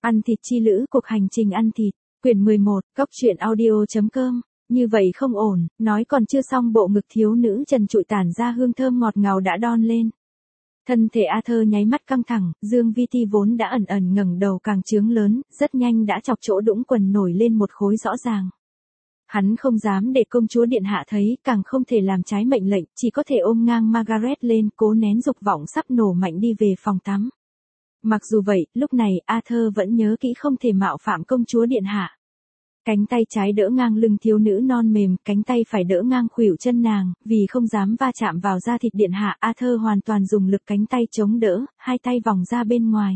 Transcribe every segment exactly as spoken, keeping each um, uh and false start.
Ăn thịt chi lữ, cuộc hành trình ăn thịt, quyển mười một, cốc truyện audio.com. Như vậy không ổn, nói còn chưa xong bộ ngực thiếu nữ trần trụi tản ra hương thơm ngọt ngào đã đon lên. Thân thể Arthur nháy mắt căng thẳng, Dương Vi Ti vốn đã ẩn ẩn ngẩng đầu càng trướng lớn, rất nhanh đã chọc chỗ đũng quần nổi lên một khối rõ ràng. Hắn không dám để công chúa điện hạ thấy, càng không thể làm trái mệnh lệnh, chỉ có thể ôm ngang Margaret lên, cố nén dục vọng sắp nổ mạnh đi về phòng tắm. Mặc dù vậy, lúc này Arthur vẫn nhớ kỹ không thể mạo phạm công chúa điện hạ. Cánh tay trái đỡ ngang lưng thiếu nữ non mềm, cánh tay phải đỡ ngang khuỷu chân nàng, vì không dám va chạm vào da thịt điện hạ, Arthur hoàn toàn dùng lực cánh tay chống đỡ, hai tay vòng ra bên ngoài.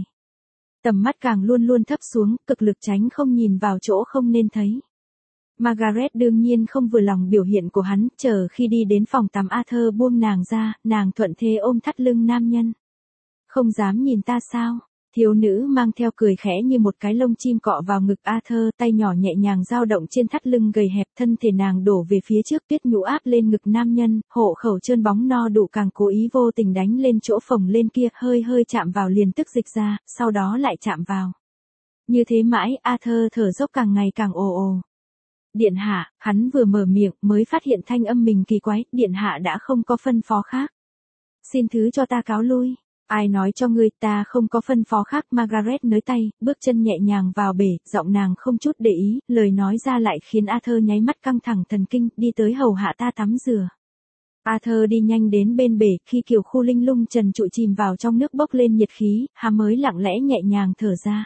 Tầm mắt càng luôn luôn thấp xuống, cực lực tránh không nhìn vào chỗ không nên thấy. Margaret đương nhiên không vừa lòng biểu hiện của hắn, chờ khi đi đến phòng tắm Arthur buông nàng ra, nàng thuận thế ôm thắt lưng nam nhân. Không dám nhìn ta sao? Thiếu nữ mang theo cười khẽ như một cái lông chim cọ vào ngực Arthur, tay nhỏ nhẹ nhàng dao động trên thắt lưng gầy hẹp, thân thể nàng đổ về phía trước, tuyết nhũ áp lên ngực nam nhân, hộ khẩu trơn bóng no đủ càng cố ý vô tình đánh lên chỗ phồng lên kia, hơi hơi chạm vào liền tức dịch ra, sau đó lại chạm vào. Như thế mãi, Arthur thở dốc càng ngày càng ồ ồ. Điện hạ, hắn vừa mở miệng mới phát hiện thanh âm mình kỳ quái, điện hạ đã không có phân phó khác. Xin thứ cho ta cáo lui. Ai nói cho ngươi, ta không có phân phó khác. Margaret nới tay, bước chân nhẹ nhàng vào bể, giọng nàng không chút để ý, lời nói ra lại khiến Arthur nháy mắt căng thẳng thần kinh, đi tới hầu hạ ta tắm rửa. Arthur đi nhanh đến bên bể, khi kiểu khu linh lung trần trụi chìm vào trong nước bốc lên nhiệt khí, hắn mới lặng lẽ nhẹ nhàng thở ra.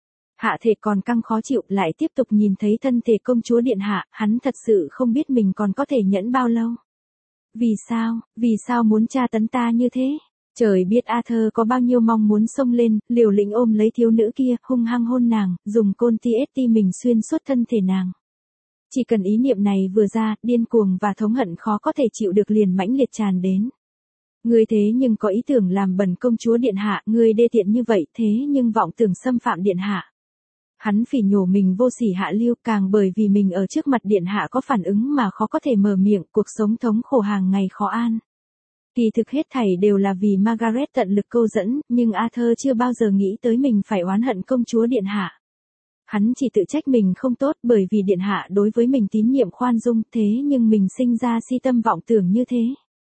Hạ thể còn căng khó chịu, lại tiếp tục nhìn thấy thân thể công chúa điện hạ, hắn thật sự không biết mình còn có thể nhẫn bao lâu. Vì sao, vì sao muốn tra tấn ta như thế? Trời biết Arthur có bao nhiêu mong muốn xông lên, liều lĩnh ôm lấy thiếu nữ kia, hung hăng hôn nàng, dùng côn ti ét ti mình xuyên suốt thân thể nàng. Chỉ cần ý niệm này vừa ra, điên cuồng và thống hận khó có thể chịu được liền mãnh liệt tràn đến. Ngươi thế nhưng có ý tưởng làm bẩn công chúa điện hạ, ngươi đê tiện như vậy, thế nhưng vọng tưởng xâm phạm điện hạ. Hắn phỉ nhổ mình vô sỉ hạ lưu, càng bởi vì mình ở trước mặt điện hạ có phản ứng mà khó có thể mở miệng, cuộc sống thống khổ hàng ngày khó an. Kỳ thực hết thảy đều là vì Margaret tận lực câu dẫn, nhưng Arthur chưa bao giờ nghĩ tới mình phải oán hận công chúa điện hạ. Hắn chỉ tự trách mình không tốt bởi vì điện hạ đối với mình tín nhiệm khoan dung, thế nhưng mình sinh ra si tâm vọng tưởng như thế.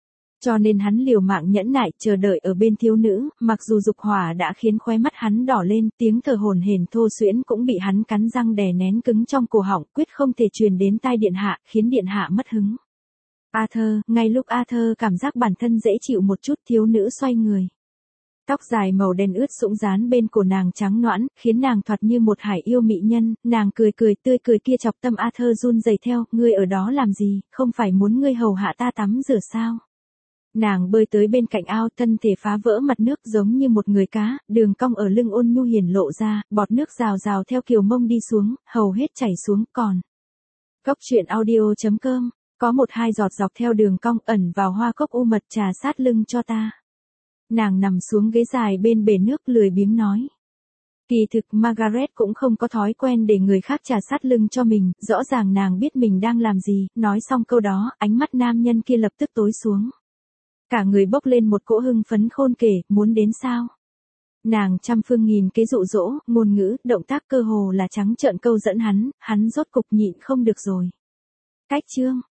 Cho nên hắn liều mạng nhẫn nại chờ đợi ở bên thiếu nữ, mặc dù dục hỏa đã khiến khóe mắt hắn đỏ lên, tiếng thở hổn hển thô suyễn cũng bị hắn cắn răng đè nén cứng trong cổ họng, quyết không thể truyền đến tai điện hạ, khiến điện hạ mất hứng. Arthur, ngay lúc Arthur cảm giác bản thân dễ chịu một chút, thiếu nữ xoay người. Tóc dài màu đen ướt sũng dán bên cổ nàng trắng nõn, khiến nàng thoạt như một hải yêu mỹ nhân, nàng cười cười tươi cười kia chọc tâm Arthur run rẩy theo, ngươi ở đó làm gì, không phải muốn ngươi hầu hạ ta tắm rửa sao? Nàng bơi tới bên cạnh ao, thân thể phá vỡ mặt nước giống như một người cá, đường cong ở lưng ôn nhu hiển lộ ra, bọt nước rào rào theo kiều mông đi xuống, hầu hết chảy xuống còn. Cốc truyện audio.com. Có một hai giọt dọc theo đường cong ẩn vào hoa cốc u mật trà sát lưng cho ta. Nàng nằm xuống ghế dài bên bể nước lười biếng nói. Kỳ thực Margaret cũng không có thói quen để người khác trà sát lưng cho mình, rõ ràng nàng biết mình đang làm gì, nói xong câu đó, ánh mắt nam nhân kia lập tức tối xuống. Cả người bốc lên một cỗ hưng phấn khôn kể, muốn đến sao? Nàng trăm phương nghìn kế dụ dỗ, ngôn ngữ, động tác cơ hồ là trắng trợn câu dẫn hắn, hắn rốt cục nhịn không được rồi. Cách chương